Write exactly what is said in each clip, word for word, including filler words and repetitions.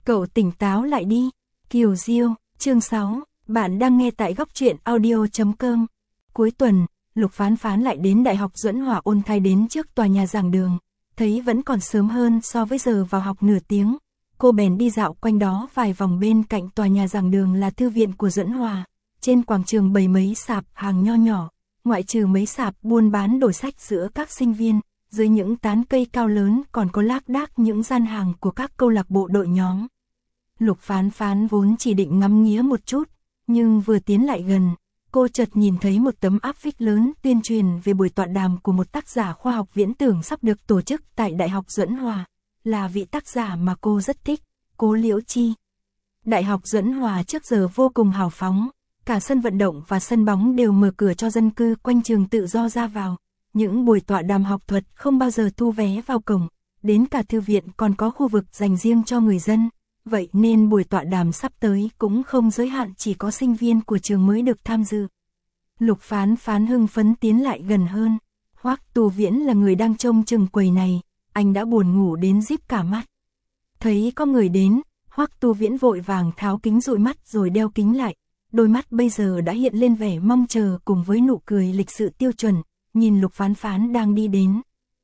Cậu tỉnh táo lại đi. Kiều Diêu, chương sáu, bạn đang nghe tại góc truyện audio chấm com. Cuối tuần, Lục Phán Phán lại đến Đại học Duẫn Hòa ôn thay đến trước tòa nhà giảng đường, thấy vẫn còn sớm hơn so với giờ vào học nửa tiếng. Cô bèn đi dạo quanh đó vài vòng. Bên cạnh tòa nhà giảng đường là thư viện của Duẫn Hòa, trên quảng trường bày mấy sạp hàng nho nhỏ, ngoại trừ mấy sạp buôn bán đổi sách giữa các sinh viên, dưới những tán cây cao lớn còn có lác đác những gian hàng của các câu lạc bộ đội nhóm. Lục Phán Phán vốn chỉ định ngắm nghía một chút, nhưng vừa tiến lại gần, cô chợt nhìn thấy một tấm áp phích lớn tuyên truyền về buổi tọa đàm của một tác giả khoa học viễn tưởng sắp được tổ chức tại Đại học Duẫn Hòa, là vị tác giả mà cô rất thích, Cố Liễu Chi. Đại học Duẫn Hòa trước giờ vô cùng hào phóng, cả sân vận động và sân bóng đều mở cửa cho dân cư quanh trường tự do ra vào. Những buổi tọa đàm học thuật không bao giờ thu vé vào cổng, đến cả thư viện còn có khu vực dành riêng cho người dân. Vậy nên buổi tọa đàm sắp tới cũng không giới hạn chỉ có sinh viên của trường mới được tham dự. Lục Phán Phán hưng phấn tiến lại gần hơn. Hoắc Tu Viễn là người đang trông chừng quầy này, anh đã buồn ngủ đến díp cả mắt. Thấy có người đến, Hoắc Tu Viễn vội vàng tháo kính dụi mắt rồi đeo kính lại. Đôi mắt bây giờ đã hiện lên vẻ mong chờ cùng với nụ cười lịch sự tiêu chuẩn, nhìn Lục Phán Phán đang đi đến.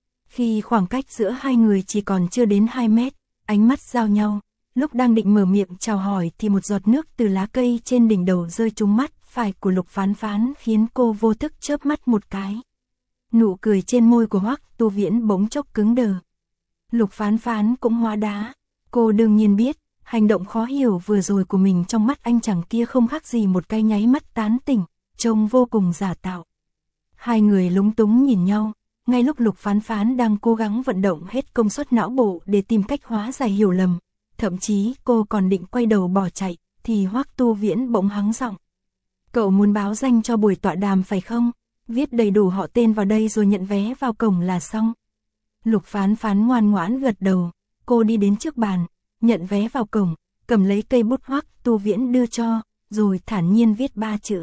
Khi khoảng cách giữa hai người chỉ còn chưa đến hai mét, ánh mắt giao nhau. Lúc đang định mở miệng chào hỏi thì một giọt nước từ lá cây trên đỉnh đầu rơi trúng mắt phải của Lục Phán Phán khiến cô vô thức chớp mắt một cái. Nụ cười trên môi của Hoắc Tu Viễn bỗng chốc cứng đờ. Lục Phán Phán cũng hóa đá. Cô đương nhiên biết, hành động khó hiểu vừa rồi của mình trong mắt anh chàng kia không khác gì một cái nháy mắt tán tỉnh, trông vô cùng giả tạo. Hai người lúng túng nhìn nhau, ngay lúc Lục Phán Phán đang cố gắng vận động hết công suất não bộ để tìm cách hóa giải hiểu lầm. Thậm chí cô còn định quay đầu bỏ chạy, thì Hoắc Tu Viễn bỗng hắng giọng. Cậu muốn báo danh cho buổi tọa đàm phải không? Viết đầy đủ họ tên vào đây rồi nhận vé vào cổng là xong. Lục Phán Phán ngoan ngoãn gật đầu, cô đi đến trước bàn, nhận vé vào cổng, cầm lấy cây bút Hoắc Tu Viễn đưa cho, rồi thản nhiên viết ba chữ.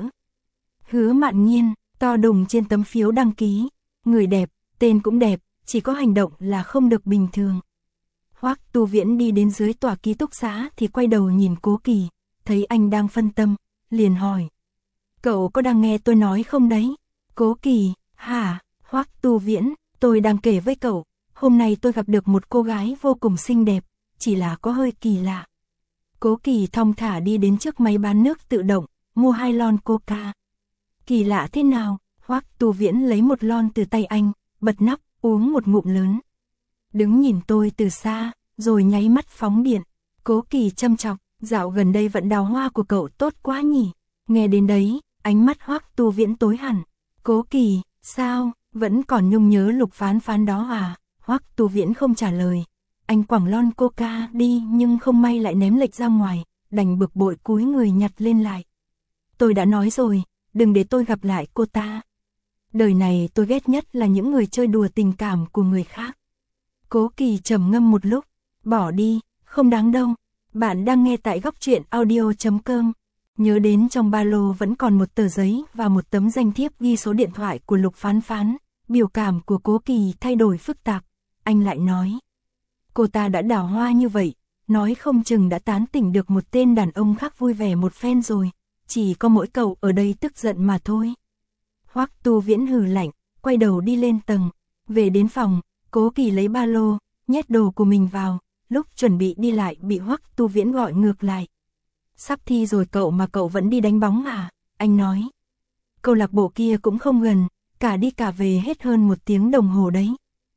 Hứa Mạn Nghiên, to đùng trên tấm phiếu đăng ký. Người đẹp, tên cũng đẹp, chỉ có hành động là không được bình thường. Hoắc Tu Viễn đi đến dưới tòa ký túc xá thì quay đầu nhìn Cố Kỳ, thấy anh đang phân tâm, liền hỏi. Cậu có đang nghe tôi nói không đấy? Cố Kỳ, hả? Hoắc Tu Viễn, tôi đang kể với cậu, hôm nay tôi gặp được một cô gái vô cùng xinh đẹp, chỉ là có hơi kỳ lạ. Cố Kỳ thong thả đi đến trước máy bán nước tự động, mua hai lon Coca. Kỳ lạ thế nào? Hoắc Tu Viễn lấy một lon từ tay anh, bật nắp, uống một ngụm lớn. Đứng nhìn tôi từ xa, rồi nháy mắt phóng điện. Cố Kỳ châm chọc, dạo gần đây vận đào hoa của cậu tốt quá nhỉ. Nghe đến đấy, ánh mắt Hoắc Tu Viễn tối hẳn. Cố Kỳ, sao, vẫn còn nhung nhớ Lục Phán Phán đó à? Hoắc Tu Viễn không trả lời. Anh quẳng lon Coca đi nhưng không may lại ném lệch ra ngoài, đành bực bội cúi người nhặt lên lại. Tôi đã nói rồi, đừng để tôi gặp lại cô ta. Đời này tôi ghét nhất là những người chơi đùa tình cảm của người khác. Cố Kỳ trầm ngâm một lúc, bỏ đi, không đáng đâu. Bạn đang nghe tại góc truyện audio chấm com. Nhớ đến trong ba lô vẫn còn một tờ giấy và một tấm danh thiếp ghi số điện thoại của Lục Phán Phán. Biểu cảm của Cố Kỳ thay đổi phức tạp. Anh lại nói, cô ta đã đào hoa như vậy, nói không chừng đã tán tỉnh được một tên đàn ông khác vui vẻ một phen rồi. Chỉ có mỗi cậu ở đây tức giận mà thôi. Hoắc Tu Viễn hừ lạnh, quay đầu đi lên tầng. Về đến phòng, Cố Kỳ lấy ba lô, nhét đồ của mình vào, lúc chuẩn bị đi lại bị Hoắc Tu Viễn gọi ngược lại. Sắp thi rồi cậu mà cậu vẫn đi đánh bóng à? Anh nói. Câu lạc bộ kia cũng không gần, cả đi cả về hết hơn một tiếng đồng hồ đấy.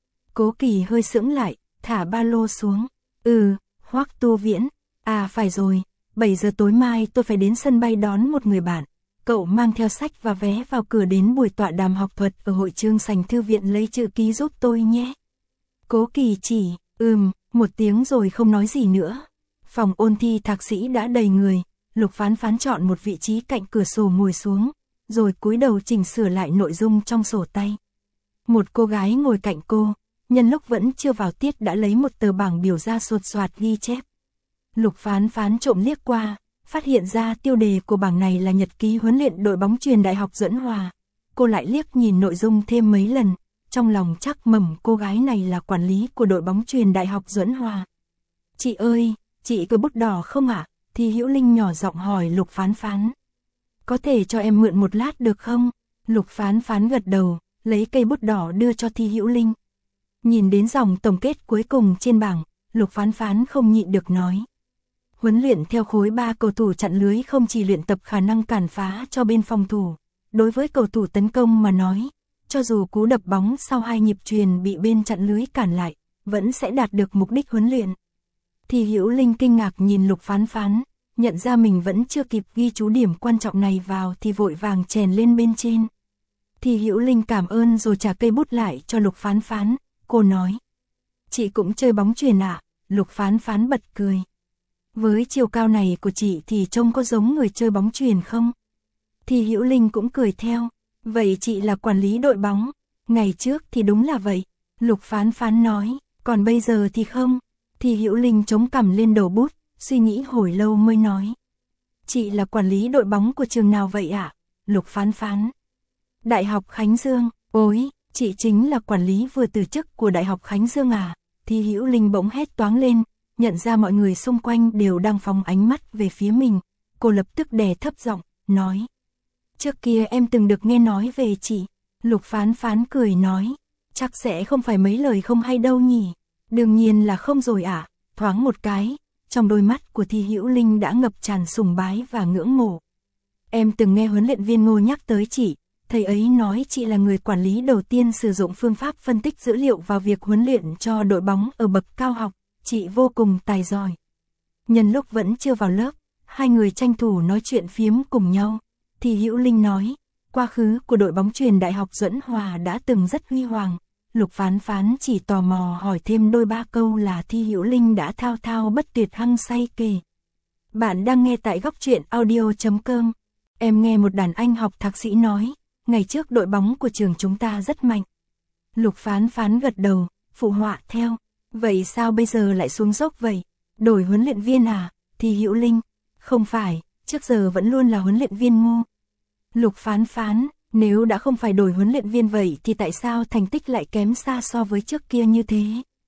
Cố Kỳ hơi sững lại, thả ba lô xuống. Ừ, Hoắc Tu Viễn, à phải rồi, bảy giờ tối mai tôi phải đến sân bay đón một người bạn. Cậu mang theo sách và vé vào cửa đến buổi tọa đàm học thuật ở hội trường sành thư viện lấy chữ ký giúp tôi nhé. Cố Kỳ chỉ, ừm, một tiếng rồi không nói gì nữa. Phòng ôn thi thạc sĩ đã đầy người, Lục Phán Phán chọn một vị trí cạnh cửa sổ ngồi xuống, rồi cúi đầu chỉnh sửa lại nội dung trong sổ tay. Một cô gái ngồi cạnh cô, nhân lúc vẫn chưa vào tiết đã lấy một tờ bảng biểu ra sột soạt ghi chép. Lục Phán Phán trộm liếc qua, phát hiện ra tiêu đề của bảng này là nhật ký huấn luyện đội bóng chuyền Đại học Duẫn Hòa. Cô lại liếc nhìn nội dung thêm mấy lần, trong lòng chắc mẩm cô gái này là quản lý của đội bóng chuyền Đại học Duẫn Hòa. Chị ơi, chị có bút đỏ không ạ? Thi Hữu Linh nhỏ giọng hỏi Lục Phán Phán. Có thể cho em mượn một lát được không? Lục Phán Phán gật đầu, lấy cây bút đỏ đưa cho Thi Hữu Linh. Nhìn đến dòng tổng kết cuối cùng trên bảng, Lục Phán Phán không nhịn được nói. Huấn luyện theo khối ba cầu thủ chặn lưới không chỉ luyện tập khả năng cản phá cho bên phòng thủ, đối với cầu thủ tấn công mà nói, cho dù cú đập bóng sau hai nhịp chuyền bị bên chặn lưới cản lại, vẫn sẽ đạt được mục đích huấn luyện. Thì Hữu Linh kinh ngạc nhìn Lục Phán Phán, nhận ra mình vẫn chưa kịp ghi chú điểm quan trọng này vào thì vội vàng chèn lên bên trên. Thì Hữu Linh cảm ơn rồi trả cây bút lại cho Lục Phán Phán, cô nói. Chị cũng chơi bóng chuyền ạ? Lục Phán Phán bật cười. Với chiều cao này của chị thì trông có giống người chơi bóng chuyền không? Thì Hữu Linh cũng cười theo. Vậy chị là quản lý đội bóng? Ngày trước thì đúng là vậy. Lục Phán Phán nói. Còn bây giờ thì không. Thì Hữu Linh chống cằm lên đầu bút, suy nghĩ hồi lâu mới nói. Chị là quản lý đội bóng của trường nào vậy ạ? Lục Phán Phán. Đại học Khánh Dương. Ôi, chị chính là quản lý vừa từ chức của Đại học Khánh Dương à? Thì Hữu Linh bỗng hét toáng lên, nhận ra mọi người xung quanh đều đang phóng ánh mắt về phía mình. Cô lập tức đè thấp giọng, nói. Trước kia em từng được nghe nói về chị. Lục Phán Phán cười nói. Chắc sẽ không phải mấy lời không hay đâu nhỉ. Đương nhiên là không rồi ạ. À. Thoáng một cái, trong đôi mắt của Thi Hữu Linh đã ngập tràn sùng bái và ngưỡng mộ. Em từng nghe huấn luyện viên Ngô nhắc tới chị. Thầy ấy nói chị là người quản lý đầu tiên sử dụng phương pháp phân tích dữ liệu vào việc huấn luyện cho đội bóng ở bậc cao học. Chị vô cùng tài giỏi. Nhân lúc vẫn chưa vào lớp, hai người tranh thủ nói chuyện phiếm cùng nhau. Thì Hữu Linh nói, quá khứ của đội bóng chuyền Đại học Duẫn Hòa đã từng rất huy hoàng. Lục Phán Phán chỉ tò mò hỏi thêm đôi ba câu là Thi Hữu Linh đã thao thao bất tuyệt hăng say kể. Bạn đang nghe tại góc truyện audio chấm com. Em nghe một đàn anh học thạc sĩ nói, ngày trước đội bóng của trường chúng ta rất mạnh. Lục Phán Phán gật đầu, phụ họa theo. Vậy sao bây giờ lại xuống dốc vậy? Đổi huấn luyện viên à? Thi Hữu Linh. Không phải, trước giờ vẫn luôn là huấn luyện viên Ngô. Lục Phán Phán, nếu đã không phải đổi huấn luyện viên vậy thì tại sao thành tích lại kém xa so với trước kia như thế?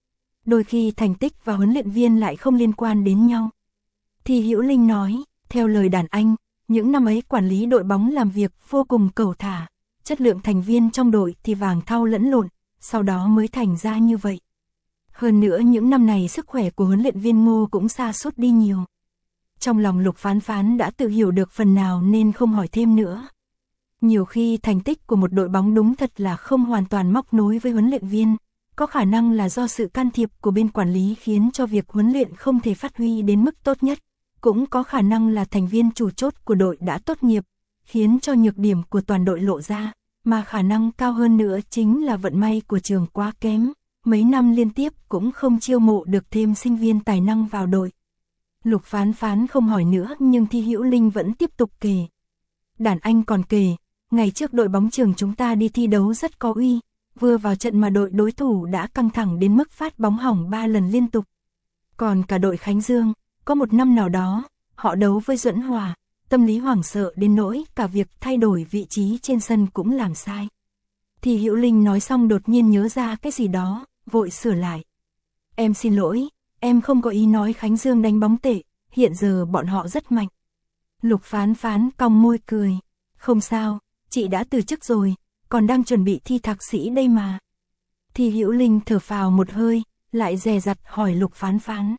Đôi khi thành tích và huấn luyện viên lại không liên quan đến nhau. Thi Hữu Linh nói, theo lời đàn anh, những năm ấy quản lý đội bóng làm việc vô cùng cẩu thả, chất lượng thành viên trong đội thì vàng thau lẫn lộn, sau đó mới thành ra như vậy. Hơn nữa những năm này sức khỏe của huấn luyện viên Ngô cũng sa sút đi nhiều. Trong lòng Lục Phán Phán đã tự hiểu được phần nào nên không hỏi thêm nữa. Nhiều khi thành tích của một đội bóng đúng thật là không hoàn toàn móc nối với huấn luyện viên, có khả năng là do sự can thiệp của bên quản lý khiến cho việc huấn luyện không thể phát huy đến mức tốt nhất, cũng có khả năng là thành viên chủ chốt của đội đã tốt nghiệp, khiến cho nhược điểm của toàn đội lộ ra, mà khả năng cao hơn nữa chính là vận may của trường quá kém, mấy năm liên tiếp cũng không chiêu mộ được thêm sinh viên tài năng vào đội. Lục Phán Phán không hỏi nữa nhưng Thi Hữu Linh vẫn tiếp tục kể. Đàn anh còn kể, ngày trước đội bóng trường chúng ta đi thi đấu rất có uy, vừa vào trận mà đội đối thủ đã căng thẳng đến mức phát bóng hỏng ba lần liên tục. Còn cả đội Khánh Dương, có một năm nào đó, họ đấu với Duẫn Hòa, tâm lý hoảng sợ đến nỗi cả việc thay đổi vị trí trên sân cũng làm sai. Thì Hữu Linh nói xong đột nhiên nhớ ra cái gì đó, vội sửa lại. Em xin lỗi, em không có ý nói Khánh Dương đánh bóng tệ, hiện giờ bọn họ rất mạnh. Lục Phán Phán cong môi cười, không sao, chị đã từ chức rồi, còn đang chuẩn bị thi thạc sĩ đây mà. Thì Hữu Linh thở phào một hơi, lại dè dặt hỏi Lục Phán Phán.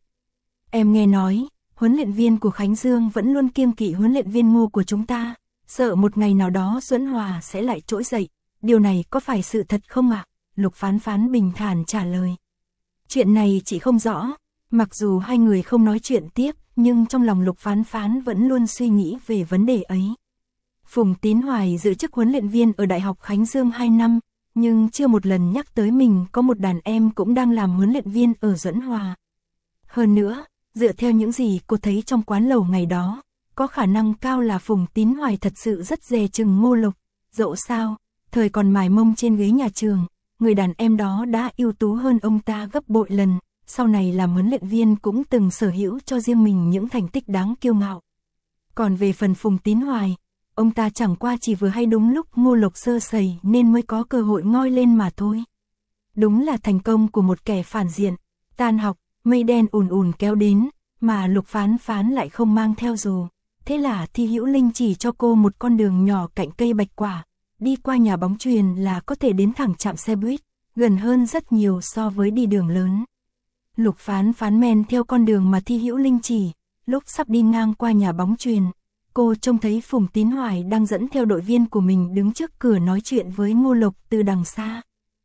Em nghe nói, huấn luyện viên của Khánh Dương vẫn luôn kiêng kỵ huấn luyện viên Ngô của chúng ta, sợ một ngày nào đó Duẫn Hòa sẽ lại trỗi dậy, điều này có phải sự thật không ạ? Lục Phán Phán bình thản trả lời. Chuyện này chị không rõ, mặc dù hai người không nói chuyện tiếp, nhưng trong lòng Lục Phán Phán vẫn luôn suy nghĩ về vấn đề ấy. Phùng Tín Hoài giữ chức huấn luyện viên ở Đại học Khánh Dương hai năm, nhưng chưa một lần nhắc tới mình có một đàn em cũng đang làm huấn luyện viên ở Duẫn Hòa. Hơn nữa, dựa theo những gì cô thấy trong quán lẩu ngày đó, có khả năng cao là Phùng Tín Hoài thật sự rất dè chừng Ngô Lộc. Dẫu sao, thời còn mài mông trên ghế nhà trường, người đàn em đó đã ưu tú hơn ông ta gấp bội lần, sau này làm huấn luyện viên cũng từng sở hữu cho riêng mình những thành tích đáng kiêu ngạo. Còn về phần Phùng Tín Hoài, ông ta chẳng qua chỉ vừa hay đúng lúc Ngô Lộc sơ sẩy nên mới có cơ hội ngoi lên mà thôi. Đúng là thành công của một kẻ phản diện. Tan học, mây đen ùn ùn kéo đến, mà Lục Phán Phán lại không mang theo dù. Thế là Thi Hữu Linh chỉ cho cô một con đường nhỏ cạnh cây bạch quả, đi qua nhà bóng chuyền là có thể đến thẳng trạm xe buýt, gần hơn rất nhiều so với đi đường lớn. Lục Phán Phán men theo con đường mà Thi Hữu Linh chỉ, lúc sắp đi ngang qua nhà bóng chuyền, cô trông thấy Phùng Tín Hoài đang dẫn theo đội viên của mình đứng trước cửa nói chuyện với Ngô Lộc từ đằng xa.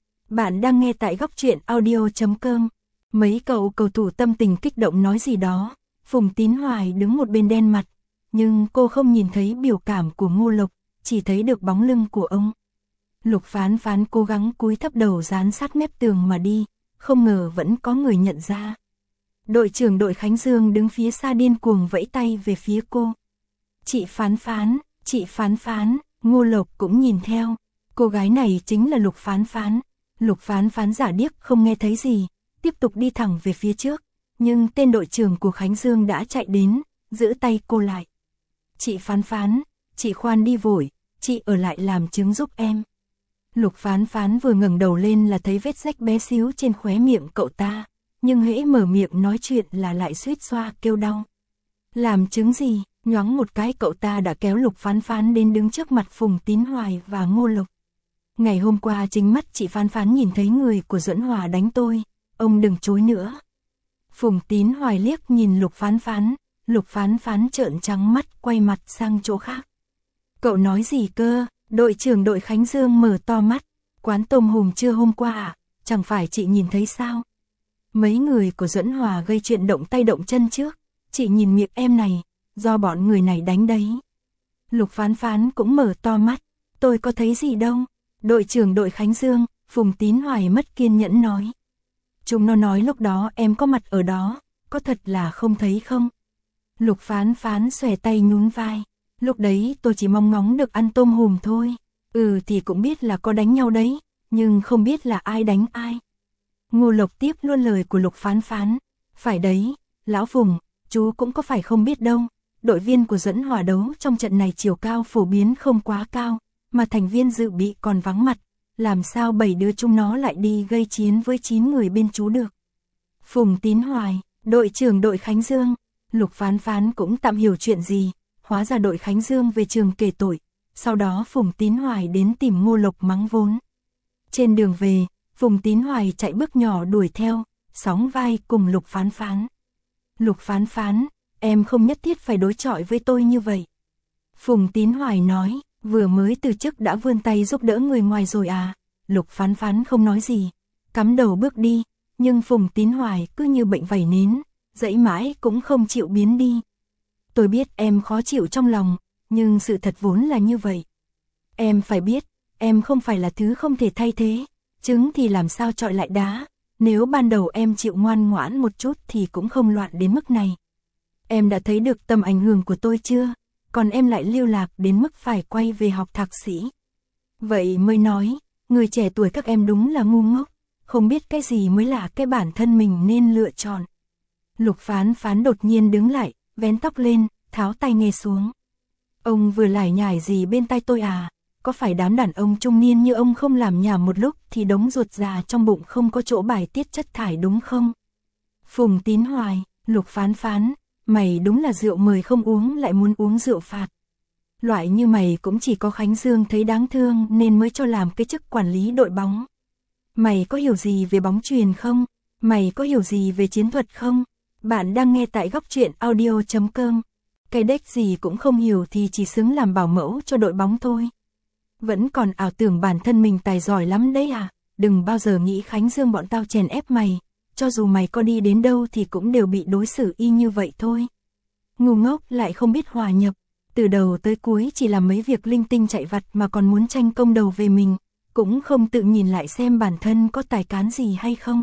Bạn đang nghe tại góc truyện audio chấm com. Mấy cậu cầu thủ tâm tình kích động nói gì đó, Phùng Tín Hoài đứng một bên đen mặt, nhưng cô không nhìn thấy biểu cảm của Ngô Lộc, chỉ thấy được bóng lưng của ông. Lục Phán Phán cố gắng cúi thấp đầu dán sát mép tường mà đi, không ngờ vẫn có người nhận ra. Đội trưởng đội Khánh Dương đứng phía xa điên cuồng vẫy tay về phía cô. Chị Phán Phán, chị Phán Phán, Ngô Lộc cũng nhìn theo. Cô gái này chính là Lục Phán Phán. Lục Phán Phán giả điếc không nghe thấy gì, tiếp tục đi thẳng về phía trước. Nhưng tên đội trưởng của Khánh Dương đã chạy đến, giữ tay cô lại. Chị Phán Phán, chị khoan đi vội, chị ở lại làm chứng giúp em. Lục Phán Phán vừa ngẩng đầu lên là thấy vết rách bé xíu trên khóe miệng cậu ta, nhưng hễ mở miệng nói chuyện là lại suýt xoa kêu đau. Làm chứng gì? Nhoáng một cái cậu ta đã kéo Lục Phán Phán đến đứng trước mặt Phùng Tín Hoài và Ngô Lộc. Ngày hôm qua chính mắt chị Phán Phán nhìn thấy người của Duẫn Hòa đánh tôi, ông đừng chối nữa. Phùng Tín Hoài liếc nhìn Lục Phán Phán, Lục Phán Phán trợn trắng mắt quay mặt sang chỗ khác. Cậu nói gì cơ? Đội trưởng đội Khánh Dương mở to mắt. Quán tôm hùm trưa hôm qua à? Chẳng phải chị nhìn thấy sao? Mấy người của Duẫn Hòa gây chuyện động tay động chân trước. Chị nhìn miệng em này, do bọn người này đánh đấy. Lục Phán Phán cũng mở to mắt. Tôi có thấy gì đâu. Đội trưởng đội Khánh Dương, Phùng Tín Hoài mất kiên nhẫn nói. Chúng nó nói lúc đó em có mặt ở đó, có thật là không thấy không? Lục Phán Phán xòe tay nhún vai. Lúc đấy tôi chỉ mong ngóng được ăn tôm hùm thôi. Ừ thì cũng biết là có đánh nhau đấy, nhưng không biết là ai đánh ai. Ngô Lộc tiếp luôn lời của Lục Phán Phán. Phải đấy, Lão Phùng, chú cũng có phải không biết đâu. Đội viên của Duẫn Hòa đấu trong trận này chiều cao phổ biến không quá cao, mà thành viên dự bị còn vắng mặt. Làm sao bảy đứa chúng nó lại đi gây chiến với chín người bên chú được. Phùng Tín Hoài, đội trưởng đội Khánh Dương. Lục Phán Phán cũng tạm hiểu chuyện gì. Hóa ra đội Khánh Dương về trường kể tội. Sau đó Phùng Tín Hoài đến tìm Ngô Lộc mắng vốn. Trên đường về, Phùng Tín Hoài chạy bước nhỏ đuổi theo, sóng vai cùng Lục Phán Phán. Lục Phán Phán, em không nhất thiết phải đối chọi với tôi như vậy. Phùng Tín Hoài nói, vừa mới từ chức đã vươn tay giúp đỡ người ngoài rồi à. Lục Phán Phán không nói gì, cắm đầu bước đi, nhưng Phùng Tín Hoài cứ như bệnh vảy nến, dãy mãi cũng không chịu biến đi. Tôi biết em khó chịu trong lòng, nhưng sự thật vốn là như vậy. Em phải biết, em không phải là thứ không thể thay thế, trứng thì làm sao chọi lại đá, nếu ban đầu em chịu ngoan ngoãn một chút thì cũng không loạn đến mức này. Em đã thấy được tầm ảnh hưởng của tôi chưa, còn em lại lưu lạc đến mức phải quay về học thạc sĩ. Vậy mới nói, người trẻ tuổi các em đúng là ngu ngốc, không biết cái gì mới là cái bản thân mình nên lựa chọn. Lục Phán Phán đột nhiên đứng lại, vén tóc lên, tháo tai nghe xuống. Ông vừa lải nhải gì bên tai tôi à? Có phải đám đàn ông trung niên như ông không làm nhảm một lúc thì đống ruột già trong bụng không có chỗ bài tiết chất thải đúng không? Phùng Tín Hoài, Lục Phán Phán, mày đúng là rượu mời không uống lại muốn uống rượu phạt. Loại như mày cũng chỉ có Khánh Dương thấy đáng thương nên mới cho làm cái chức quản lý đội bóng. Mày có hiểu gì về bóng chuyền không? Mày có hiểu gì về chiến thuật không? Bạn đang nghe tại góc truyện audio chấm com. Cái đếch gì cũng không hiểu thì chỉ xứng làm bảo mẫu cho đội bóng thôi. Vẫn còn ảo tưởng bản thân mình tài giỏi lắm đấy à? Đừng bao giờ nghĩ Khánh Dương bọn tao chèn ép mày, cho dù mày có đi đến đâu thì cũng đều bị đối xử y như vậy thôi. Ngu ngốc lại không biết hòa nhập, từ đầu tới cuối chỉ làm mấy việc linh tinh chạy vặt mà còn muốn tranh công đầu về mình, cũng không tự nhìn lại xem bản thân có tài cán gì hay không.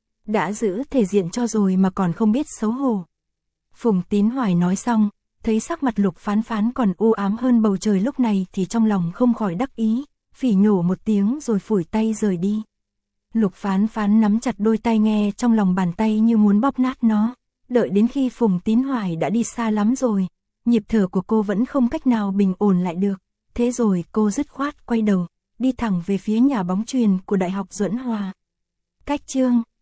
Đã giữ thể diện cho rồi mà còn không biết xấu hổ. Phùng Tín Hoài nói xong, thấy sắc mặt Lục Phán Phán còn u ám hơn bầu trời lúc này thì trong lòng không khỏi đắc ý, phỉ nhổ một tiếng rồi phủi tay rời đi. Lục Phán Phán nắm chặt đôi tai nghe trong lòng bàn tay như muốn bóp nát nó, đợi đến khi Phùng Tín Hoài đã đi xa lắm rồi, nhịp thở của cô vẫn không cách nào bình ổn lại được, thế rồi cô dứt khoát quay đầu, đi thẳng về phía nhà bóng chuyền của Đại học Duẫn Hòa. Cách chương